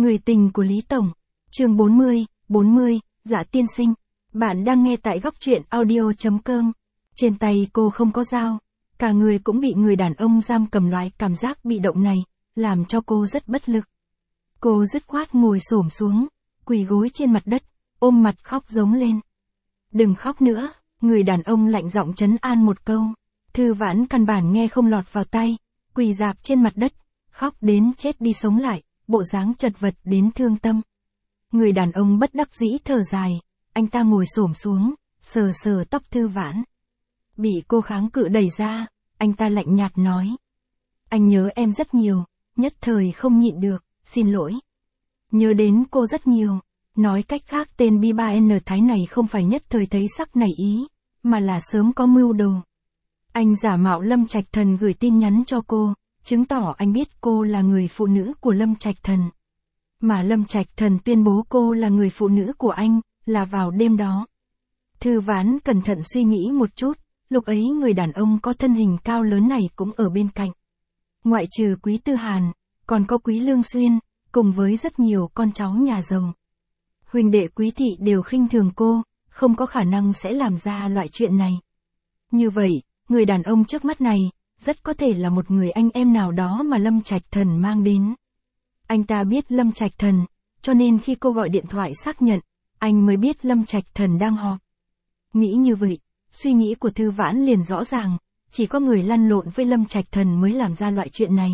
Người tình của Lý Tổng. Chương 40, Dạ tiên sinh. Bạn đang nghe tại góc truyện audio.com. Trên tay cô không có dao, cả người cũng bị người đàn ông giam cầm, loại cảm giác bị động này, làm cho cô rất bất lực. Cô dứt khoát ngồi xổm xuống, quỳ gối trên mặt đất, ôm mặt khóc giống lên. Đừng khóc nữa, người đàn ông lạnh giọng trấn an một câu. Thư Vãn căn bản nghe không lọt vào tai, quỳ rạp trên mặt đất, khóc đến chết đi sống lại, bộ dáng chật vật đến thương tâm. Người đàn ông bất đắc dĩ thở dài, anh ta ngồi xổm xuống, sờ sờ tóc Thư Vãn. Bị cô kháng cự đẩy ra, anh ta lạnh nhạt nói. Anh nhớ em rất nhiều, nhất thời không nhịn được, xin lỗi. Nhớ đến cô rất nhiều, nói cách khác tên B3N Thái này không phải nhất thời thấy sắc nảy ý, mà là sớm có mưu đồ. Anh giả mạo Lâm Trạch Thần gửi tin nhắn cho cô, chứng tỏ anh biết cô là người phụ nữ của Lâm Trạch Thần. Mà Lâm Trạch Thần tuyên bố cô là người phụ nữ của anh, là vào đêm đó. Thư Vãn cẩn thận suy nghĩ một chút, lúc ấy người đàn ông có thân hình cao lớn này cũng ở bên cạnh. Ngoại trừ Quý Tư Hàn, còn có Quý Lương Xuyên, cùng với rất nhiều con cháu nhà giàu. Huynh đệ Quý thị đều khinh thường cô, không có khả năng sẽ làm ra loại chuyện này. Như vậy, người đàn ông trước mắt này, rất có thể là một người anh em nào đó mà Lâm Trạch Thần mang đến. Anh ta biết Lâm Trạch Thần, cho nên khi cô gọi điện thoại xác nhận, anh mới biết Lâm Trạch Thần đang họp. Nghĩ như vậy, suy nghĩ của Thư Vãn liền rõ ràng, chỉ có người lăn lộn với Lâm Trạch Thần mới làm ra loại chuyện này.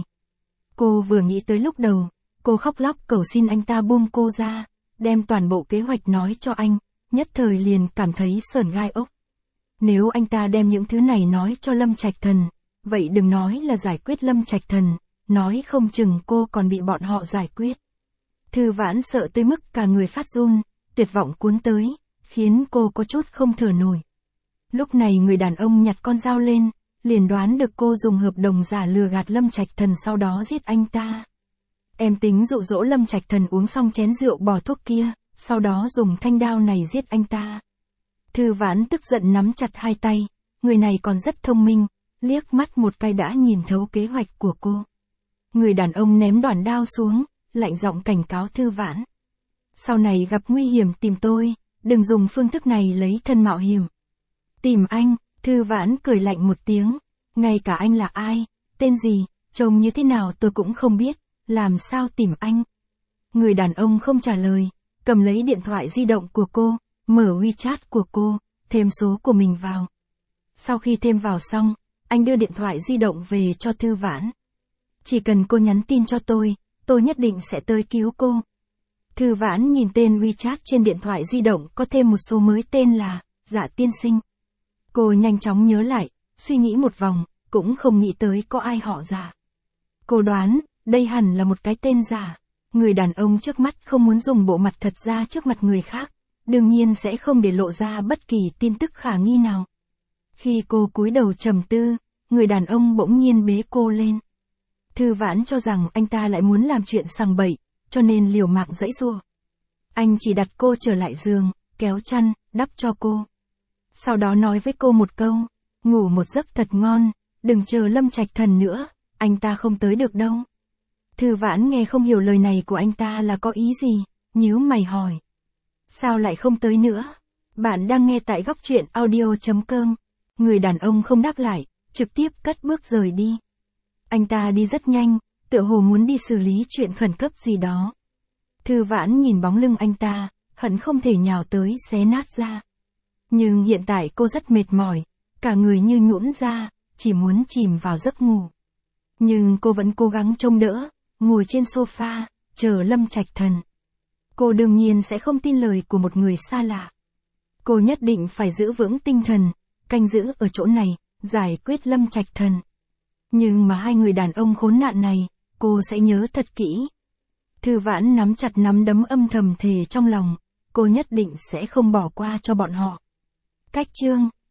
Cô vừa nghĩ tới lúc đầu, cô khóc lóc cầu xin anh ta buông cô ra, đem toàn bộ kế hoạch nói cho anh, nhất thời liền cảm thấy sởn gai ốc. Nếu anh ta đem những thứ này nói cho Lâm Trạch Thần, vậy đừng nói là giải quyết Lâm Trạch Thần, nói không chừng cô còn bị bọn họ giải quyết. Thư Vãn sợ tới mức cả người phát run, tuyệt vọng cuốn tới, khiến cô có chút không thở nổi. Lúc này người đàn ông nhặt con dao lên, liền đoán được cô dùng hợp đồng giả lừa gạt Lâm Trạch Thần sau đó giết anh ta. Em tính dụ dỗ Lâm Trạch Thần uống xong chén rượu bỏ thuốc kia, sau đó dùng thanh đao này giết anh ta. Thư Vãn tức giận nắm chặt hai tay, người này còn rất thông minh, liếc mắt một cái đã nhìn thấu kế hoạch của cô. Người đàn ông ném đoạn đao xuống, lạnh giọng cảnh cáo Thư Vãn. Sau này gặp nguy hiểm tìm tôi, đừng dùng phương thức này lấy thân mạo hiểm. Tìm anh, Thư Vãn cười lạnh một tiếng, ngay cả anh là ai, tên gì, trông như thế nào tôi cũng không biết, làm sao tìm anh. Người đàn ông không trả lời, cầm lấy điện thoại di động của cô, mở WeChat của cô, thêm số của mình vào. Sau khi thêm vào xong, anh đưa điện thoại di động về cho Thư Vãn. Chỉ cần cô nhắn tin cho tôi nhất định sẽ tới cứu cô. Thư Vãn nhìn tên WeChat trên điện thoại di động có thêm một số mới tên là Dạ tiên sinh. Cô nhanh chóng nhớ lại, suy nghĩ một vòng, cũng không nghĩ tới có ai họ Dạ. Cô đoán, đây hẳn là một cái tên giả. Người đàn ông trước mắt không muốn dùng bộ mặt thật ra trước mặt người khác, đương nhiên sẽ không để lộ ra bất kỳ tin tức khả nghi nào. Khi cô cúi đầu trầm tư, người đàn ông bỗng nhiên bế cô lên. Thư Vãn cho rằng anh ta lại muốn làm chuyện sằng bậy, cho nên liều mạng giãy giụa. Anh chỉ đặt cô trở lại giường, kéo chăn, đắp cho cô. Sau đó nói với cô một câu, ngủ một giấc thật ngon, đừng chờ Lâm Trạch Thần nữa, anh ta không tới được đâu. Thư Vãn nghe không hiểu lời này của anh ta là có ý gì, nhíu mày hỏi. Sao lại không tới nữa? Bạn đang nghe tại góc truyện audio.com. Người đàn ông không đáp lại, trực tiếp cất bước rời đi. Anh ta đi rất nhanh, tựa hồ muốn đi xử lý chuyện khẩn cấp gì đó. Thư Vãn nhìn bóng lưng anh ta, hận không thể nhào tới xé nát ra. Nhưng hiện tại cô rất mệt mỏi, cả người như nhũn ra, chỉ muốn chìm vào giấc ngủ. Nhưng cô vẫn cố gắng trông đỡ, ngồi trên sofa, chờ Lâm Trạch Thần. Cô đương nhiên sẽ không tin lời của một người xa lạ. Cô nhất định phải giữ vững tinh thần, canh giữ ở chỗ này, giải quyết Lâm Trạch Thần. Nhưng mà hai người đàn ông khốn nạn này, cô sẽ nhớ thật kỹ. Thư Vãn nắm chặt nắm đấm âm thầm thề trong lòng, cô nhất định sẽ không bỏ qua cho bọn họ. Cách chương